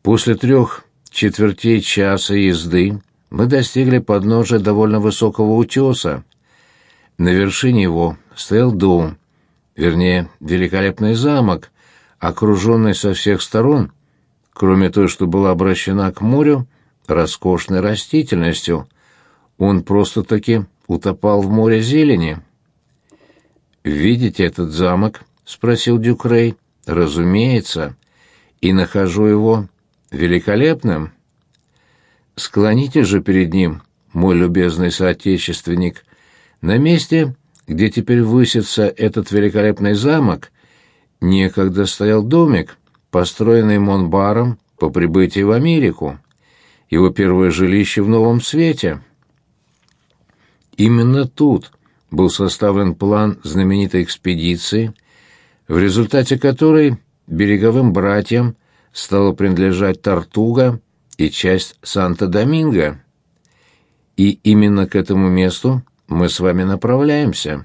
После 3/4 езды мы достигли подножия довольно высокого утеса. На вершине его стоял дом, вернее, великолепный замок, окруженный со всех сторон, кроме той, что была обращена к морю, роскошной растительностью. Он просто-таки утопал в море зелени. «Видите этот замок?» — спросил Дюкрей. «Разумеется. И нахожу его великолепным. Склонитесь же перед ним, мой любезный соотечественник. На месте, где теперь высится этот великолепный замок, некогда стоял домик, построенный Монбаром по прибытии в Америку, его первое жилище в Новом Свете. Именно тут был составлен план знаменитой экспедиции, в результате которой береговым братьям стала принадлежать Тортуга и часть Санто-Доминго. И именно к этому месту мы с вами направляемся.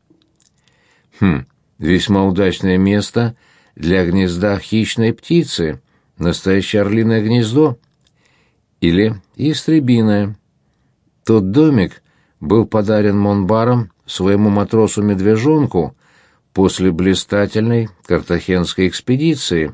Весьма удачное место для гнезда хищной птицы, настоящее орлиное гнездо. Или истребиное. Тот домик был подарен Монбаром своему матросу-медвежонку после блистательной картахенской экспедиции.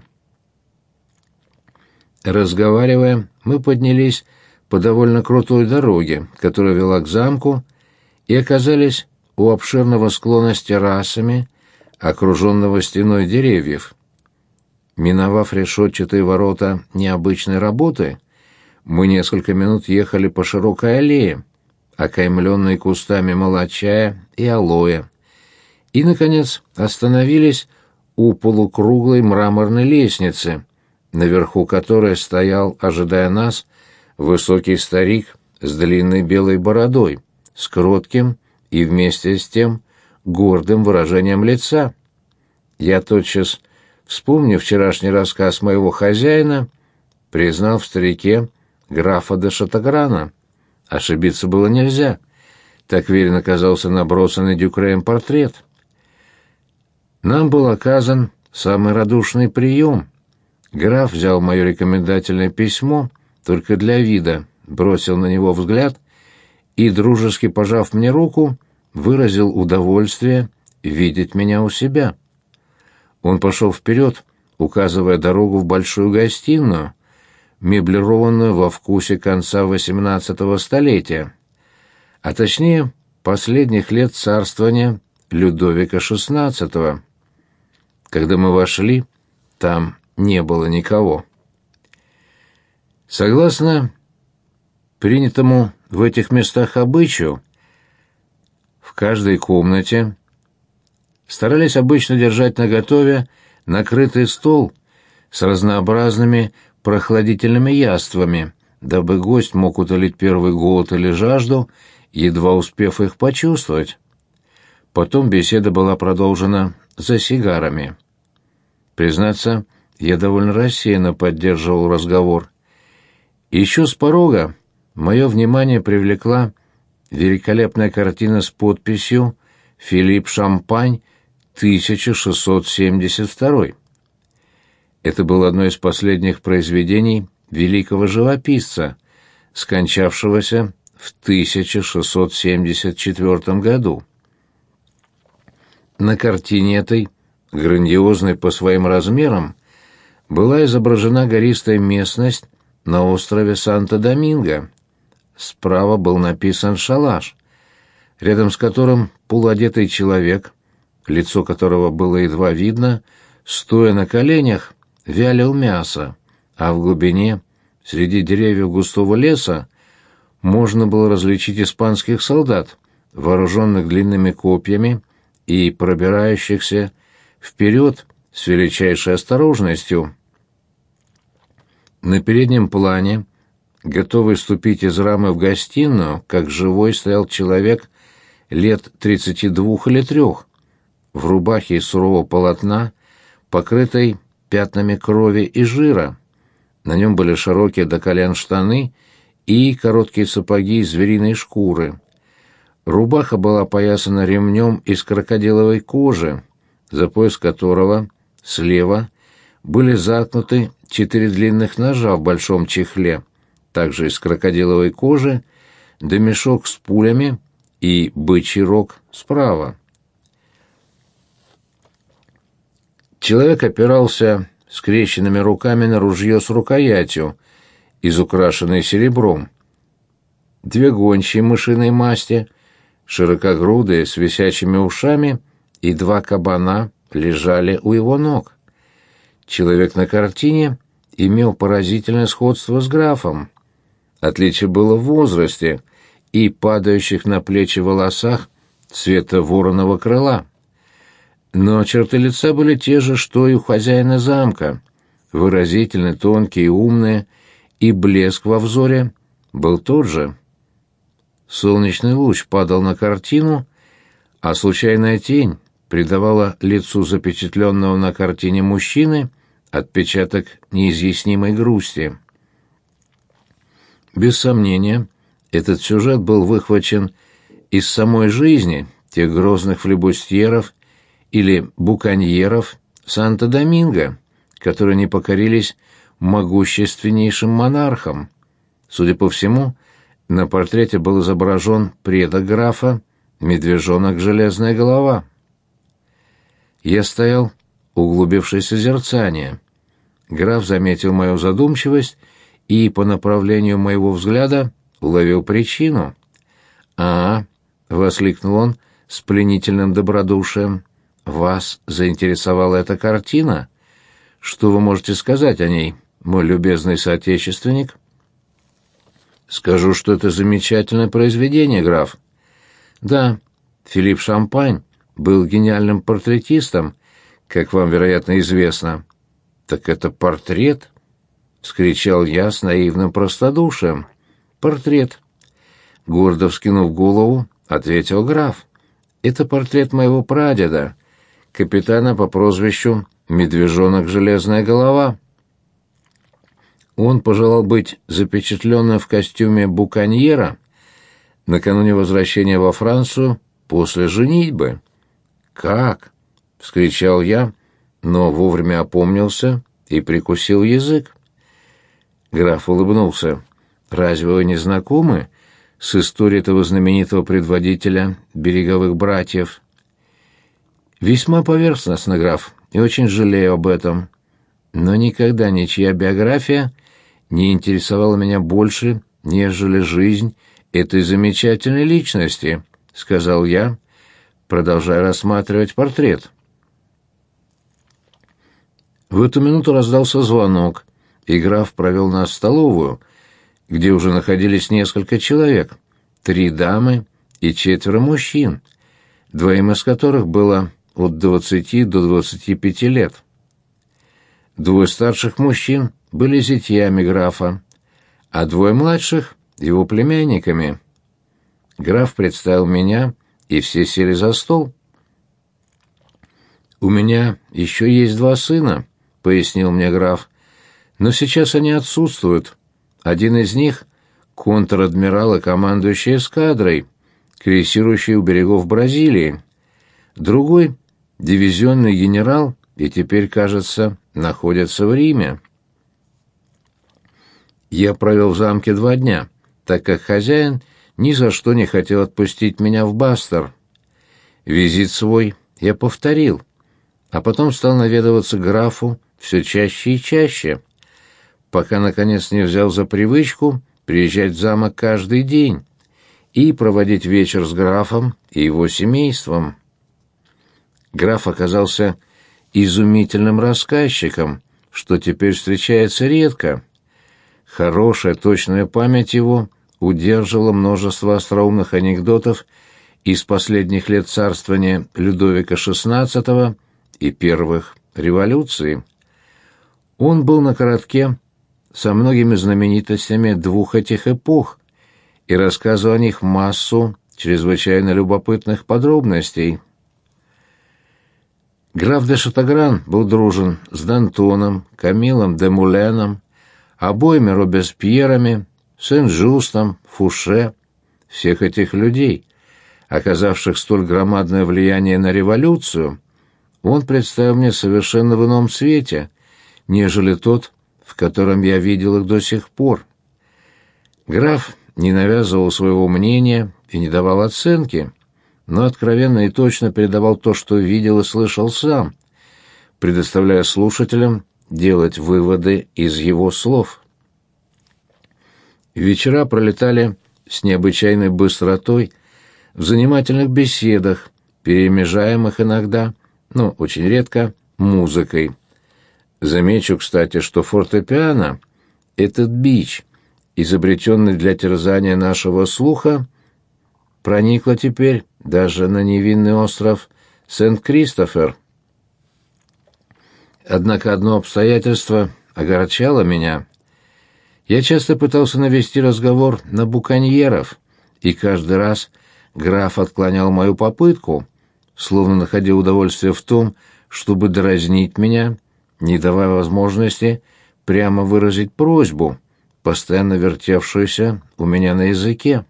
Разговаривая, мы поднялись по довольно крутой дороге, которая вела к замку, и оказались у обширного склона с террасами, окруженного стеной деревьев. Миновав решетчатые ворота необычной работы, мы несколько минут ехали по широкой аллее, окаймленной кустами молочая и алоэ, и, наконец, остановились у полукруглой мраморной лестницы, наверху которой стоял, ожидая нас, высокий старик с длинной белой бородой, с кротким и вместе с тем гордым выражением лица. Я тотчас, вспомнив вчерашний рассказ моего хозяина, признал в старике графа де Шатаграна. Ошибиться было нельзя. Так верен оказался набросанный Дюкреем портрет. Нам был оказан самый радушный прием. Граф взял мое рекомендательное письмо, только для вида, бросил на него взгляд и, дружески пожав мне руку, выразил удовольствие видеть меня у себя. Он пошел вперед, указывая дорогу в большую гостиную, меблированную во вкусе конца XVIII столетия, а точнее последних лет царствования Людовика XVI. Когда мы вошли, там не было никого. Согласно принятому в этих местах обычаю, в каждой комнате старались обычно держать наготове накрытый стол с разнообразными прохладительными яствами, дабы гость мог утолить первый голод или жажду, едва успев их почувствовать. Потом беседа была продолжена за сигарами. Признаться, я довольно рассеянно поддерживал разговор. Еще с порога мое внимание привлекла великолепная картина с подписью «Филипп Шампань, 1672». Это было одно из последних произведений великого живописца, скончавшегося в 1674 году. На картине этой, грандиозной по своим размерам, была изображена гористая местность на острове Санто-Доминго. Справа был написан шалаш, рядом с которым полуодетый человек, лицо которого было едва видно, стоя на коленях, вялил мясо, а в глубине, среди деревьев густого леса, можно было различить испанских солдат, вооруженных длинными копьями и пробирающихся вперед с величайшей осторожностью. На переднем плане, готовый ступить из рамы в гостиную, как живой стоял человек лет 32 или 3, в рубахе из сурового полотна, покрытой пятнами крови и жира. На нем были широкие до колен штаны и короткие сапоги из звериной шкуры. Рубаха была опоясана ремнем из крокодиловой кожи, за пояс которого слева были заткнуты 4 длинных ножа в большом чехле, также из крокодиловой кожи, да мешок с пулями и бычий рог справа. Человек опирался скрещенными руками на ружье с рукоятью, изукрашенной серебром. 2 гончие мышиной масти, широкогрудые, с висячими ушами, и 2 кабана лежали у его ног. Человек на картине имел поразительное сходство с графом. Отличие было в возрасте и падающих на плечи волосах цвета вороного крыла. Но черты лица были те же, что и у хозяина замка, выразительные, тонкие и умные, и блеск во взоре был тот же. Солнечный луч падал на картину, а случайная тень придавала лицу запечатленного на картине мужчины отпечаток неизъяснимой грусти. Без сомнения, этот сюжет был выхвачен из самой жизни тех грозных флебустьеров или буконьеров Санто-Доминго, которые не покорились могущественнейшим монархам. Судя по всему, на портрете был изображен предок графа, медвежонок Железная Голова. Я стоял, углубившись в созерцание. Граф заметил мою задумчивость и по направлению моего взгляда уловил причину. «А-а!» — воскликнул он с пленительным добродушием. «Вас заинтересовала эта картина? Что вы можете сказать о ней, мой любезный соотечественник?» «Скажу, что это замечательное произведение, граф». «Да, Филипп Шампань был гениальным портретистом, как вам, вероятно, известно». «Так это портрет?» — вскричал я с наивным простодушием. «Портрет». Гордо вскинув голову, ответил граф. «Это портрет моего прадеда, капитана по прозвищу Медвежонок Железная Голова. Он пожелал быть запечатленным в костюме буконьера накануне возвращения во Францию после женитьбы». «Как?» — вскричал я, но вовремя опомнился и прикусил язык. Граф улыбнулся. «Разве вы не знакомы с историей этого знаменитого предводителя береговых братьев?» «Весьма поверхностно, граф, и очень жалею об этом. Но никогда ничья биография не интересовала меня больше, нежели жизнь этой замечательной личности», — сказал я, продолжая рассматривать портрет. В эту минуту раздался звонок, и граф провел нас в столовую, где уже находились несколько человек, 3 дамы и 4 мужчин, 2 из которых было от 20 до 25 лет. 2 старших мужчин были зятьями графа, а 2 младших — его племянниками. Граф представил меня, и все сели за стол. «У меня еще есть 2 сына», — пояснил мне граф, — «но сейчас они отсутствуют. Один из них — контр-адмирал и командующий эскадрой, крейсирующий у берегов Бразилии. Другой — дивизионный генерал и теперь, кажется, находится в Риме». Я провел в замке 2 дня, так как хозяин ни за что не хотел отпустить меня в Бастер. Визит свой я повторил, а потом стал наведываться к графу все чаще и чаще, пока, наконец, не взял за привычку приезжать в замок каждый день и проводить вечер с графом и его семейством. Граф оказался изумительным рассказчиком, что теперь встречается редко. Хорошая, точная память его удерживала множество остроумных анекдотов из последних лет царствования Людовика XVI и первых революций. Он был на коротке со многими знаменитостями 2 этих эпох и рассказывал о них массу чрезвычайно любопытных подробностей. Граф де Шатагран был дружен с Д'Антоном, Камилом де Муленом, обоими Робеспьерами, Сен-Жустом, Фуше. Всех этих людей, оказавших столь громадное влияние на революцию, он представил мне совершенно в ином свете, нежели тот, в котором я видел их до сих пор. Граф не навязывал своего мнения и не давал оценки, но откровенно и точно передавал то, что видел и слышал сам, предоставляя слушателям делать выводы из его слов. Вечера пролетали с необычайной быстротой в занимательных беседах, перемежаемых иногда, но очень редко, музыкой. Замечу, кстати, что фортепиано, этот бич, изобретенный для терзания нашего слуха, проникло теперь даже на невинный остров Сент-Кристофер. Однако одно обстоятельство огорчало меня. Я часто пытался навести разговор на буконьеров, и каждый раз граф отклонял мою попытку, словно находя удовольствие в том, чтобы дразнить меня, не давая возможности прямо выразить просьбу, постоянно вертевшуюся у меня на языке.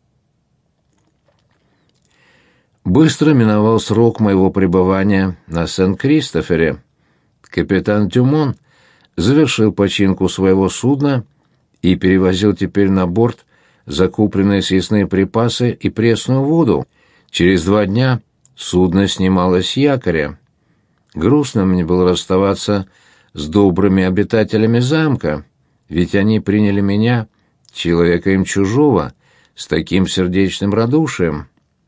Быстро миновал срок моего пребывания на Сент-Кристофере. Капитан Дюмон завершил починку своего судна и перевозил теперь на борт закупленные съестные припасы и пресную воду. Через 2 дня судно снималось с якоря. Грустно мне было расставаться с добрыми обитателями замка, ведь они приняли меня, человека им чужого, с таким сердечным радушием.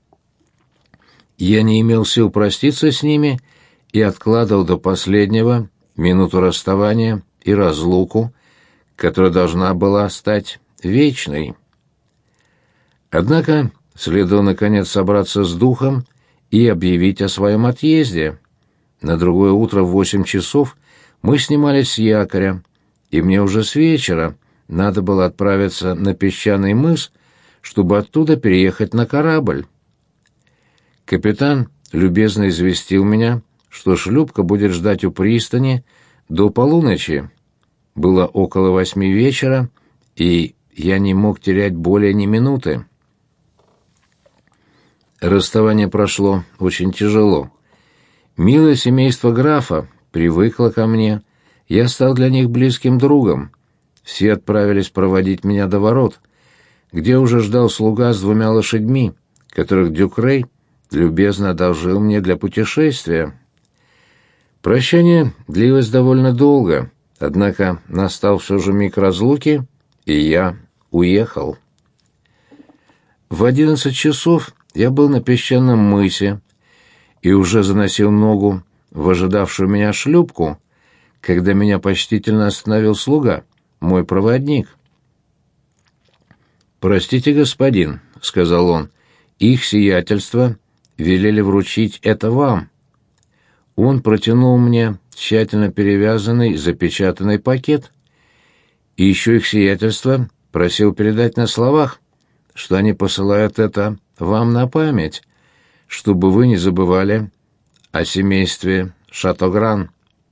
Я не имел сил проститься с ними и откладывал до последнего минуту расставания и разлуку, которая должна была стать вечной. Однако следовало наконец собраться с духом и объявить о своем отъезде. На другое утро в 8 часов мы снимались с якоря, и мне уже с вечера надо было отправиться на песчаный мыс, чтобы оттуда переехать на корабль. Капитан любезно известил меня, что шлюпка будет ждать у пристани до полуночи. Было около 8 вечера, и я не мог терять более ни минуты. Расставание прошло очень тяжело. Милое семейство графа привыкло ко мне, я стал для них близким другом. Все отправились проводить меня до ворот, где уже ждал слуга с 2 лошадьми, которых Дюкрей любезно одолжил мне для путешествия. Прощание длилось довольно долго, однако настал все же миг разлуки, и я уехал. В 11 часов я был на песчаном мысе и уже заносил ногу в ожидавшую меня шлюпку, когда меня почтительно остановил слуга, мой проводник. «Простите, господин», — сказал он, — «их сиятельство велели вручить это вам». Он протянул мне тщательно перевязанный, запечатанный пакет. И еще их сиятельство просил передать на словах, что они посылают это вам на память, чтобы вы не забывали о семействе Шатогран.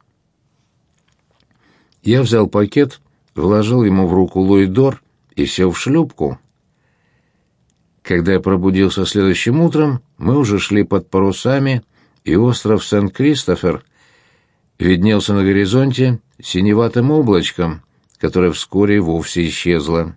Я взял пакет, вложил ему в руку луидор и сел в шлюпку. Когда я пробудился следующим утром, мы уже шли под парусами, и остров Сент-Кристофер виднелся на горизонте синеватым облачком, которое вскоре вовсе исчезло.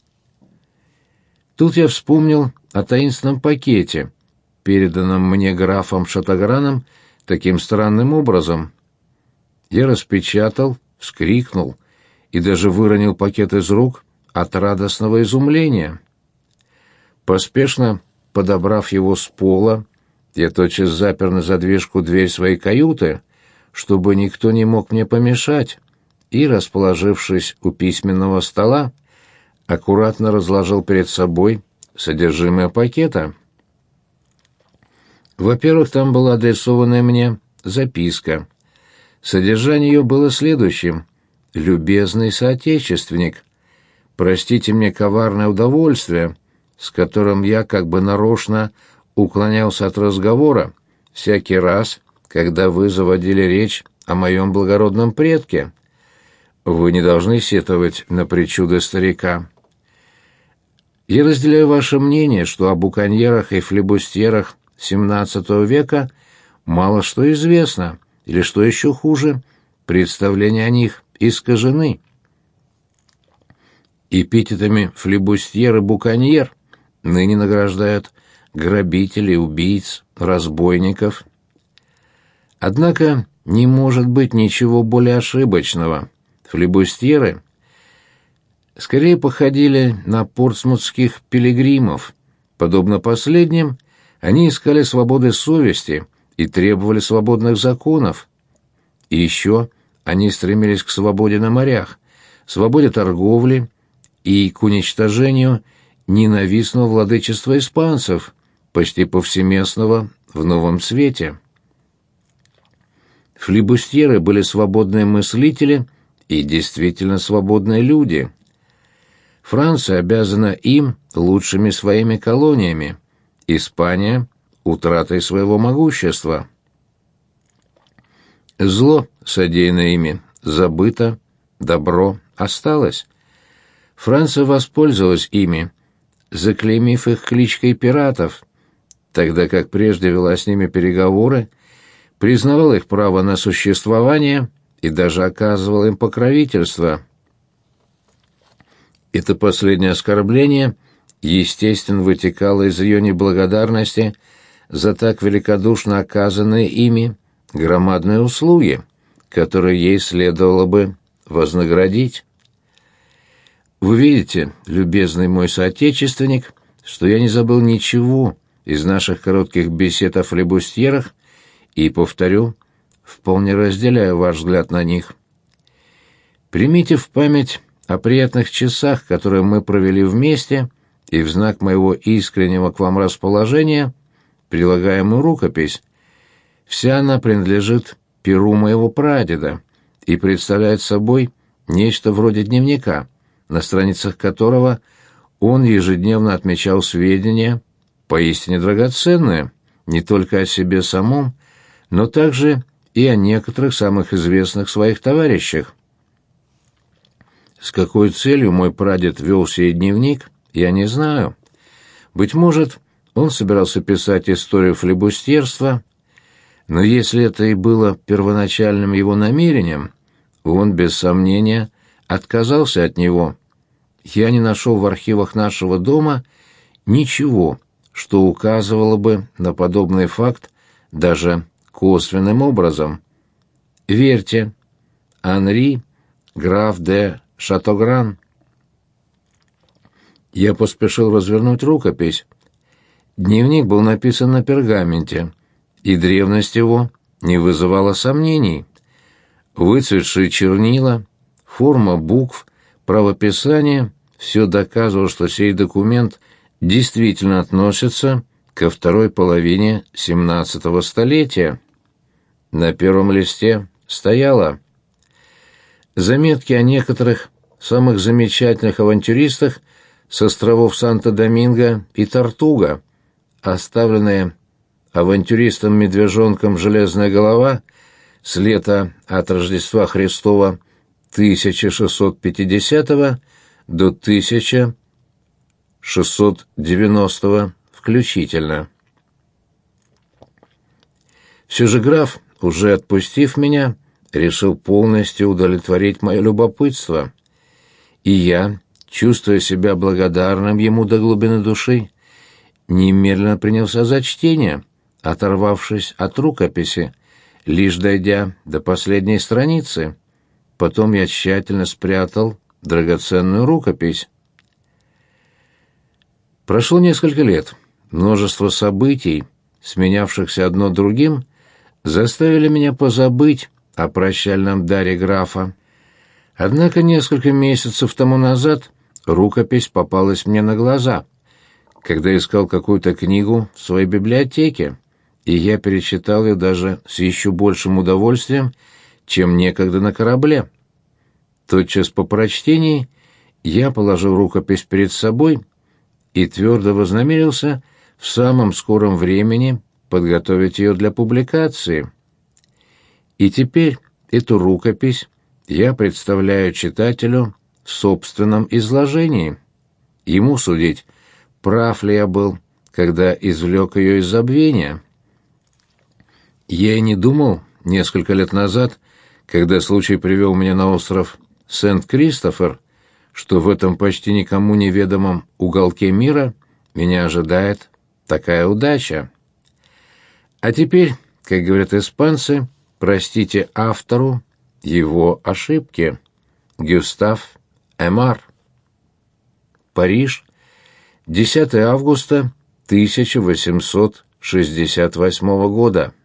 Тут я вспомнил о таинственном пакете, переданном мне графом Шатограном таким странным образом. Я распечатал, вскрикнул и даже выронил пакет из рук от радостного изумления. Поспешно подобрав его с пола, я тотчас запер на задвижку дверь своей каюты, чтобы никто не мог мне помешать, и, расположившись у письменного стола, аккуратно разложил перед собой содержимое пакета. Во-первых, там была адресованная мне записка. Содержание ее было следующим: «Любезный соотечественник, простите мне коварное удовольствие, с которым я как бы нарочно уклонялся от разговора всякий раз, когда вы заводили речь о моем благородном предке. Вы не должны сетовать на причуды старика. Я разделяю ваше мнение, что о буконьерах и флебустьерах XVII века мало что известно, или, что еще хуже, представления о них искажены. Эпитетами флибустьер и буконьер ныне награждают грабителей, убийц, разбойников. Однако не может быть ничего более ошибочного. Флибустьеры скорее походили на портсмутских пилигримов. Подобно последним, они искали свободы совести и требовали свободных законов. И еще они стремились к свободе на морях, свободе торговли и к уничтожению ненавистного владычества испанцев, почти повсеместного в Новом Свете. Флибустьеры были свободные мыслители и действительно свободные люди. Франция обязана им лучшими своими колониями, Испания — утратой своего могущества. Зло, содеянное ими, забыто, добро осталось. Франция воспользовалась ими, заклеймив их кличкой пиратов, тогда как прежде вела с ними переговоры, признавала их право на существование и даже оказывала им покровительство. Это последнее оскорбление, естественно, вытекало из ее неблагодарности за так великодушно оказанные ими громадные услуги, которые ей следовало бы вознаградить. Вы видите, любезный мой соотечественник, что я не забыл ничего из наших коротких бесед о флибустьерах и, повторю, вполне разделяю ваш взгляд на них. Примите в память о приятных часах, которые мы провели вместе, и в знак моего искреннего к вам расположения прилагаемую рукопись. Вся она принадлежит перу моего прадеда и представляет собой нечто вроде дневника, на страницах которого он ежедневно отмечал сведения, поистине драгоценные, не только о себе самом, но также и о некоторых самых известных своих товарищах. С какой целью мой прадед вел сей дневник, я не знаю. Быть может, он собирался писать историю флибустьерства, но если это и было первоначальным его намерением, он, без сомнения, отказался от него. Я не нашел в архивах нашего дома ничего, что указывало бы на подобный факт даже косвенным образом. Верьте, Анри, граф де Шатогран. Я поспешил развернуть рукопись. Дневник был написан на пергаменте, и древность его не вызывала сомнений. Выцветшие чернила, форма букв, правописание — все доказывало, что сей документ действительно относится ко второй половине XVII столетия. На первом листе стояло: заметки о некоторых самых замечательных авантюристах с островов Санто-Доминго и Тортуга, оставленные авантюристом-медвежонком «Железная голова» с лета от Рождества Христова 1650 до 1690 включительно. Все же граф, уже отпустив меня, решил полностью удовлетворить мое любопытство, и я, чувствуя себя благодарным ему до глубины души, немедленно принялся за чтение, оторвавшись от рукописи, лишь дойдя до последней страницы. Потом я тщательно спрятал драгоценную рукопись. Прошло несколько лет. Множество событий, сменявшихся одно другим, заставили меня позабыть о прощальном даре графа. Однако несколько месяцев тому назад рукопись попалась мне на глаза, когда искал какую-то книгу в своей библиотеке, и я перечитал ее даже с еще большим удовольствием, чем некогда на корабле. Тотчас по прочтении я положил рукопись перед собой и твердо вознамерился в самом скором времени подготовить ее для публикации. И теперь эту рукопись я представляю читателю в собственном изложении. Ему судить, прав ли я был, когда извлек ее из забвения. Я и не думал несколько лет назад, когда случай привел меня на остров Сент-Кристофер, что в этом почти никому неведомом уголке мира меня ожидает такая удача. А теперь, как говорят испанцы, простите автору его ошибки. Гюстав Эмар. Париж, 10 августа 1868 года.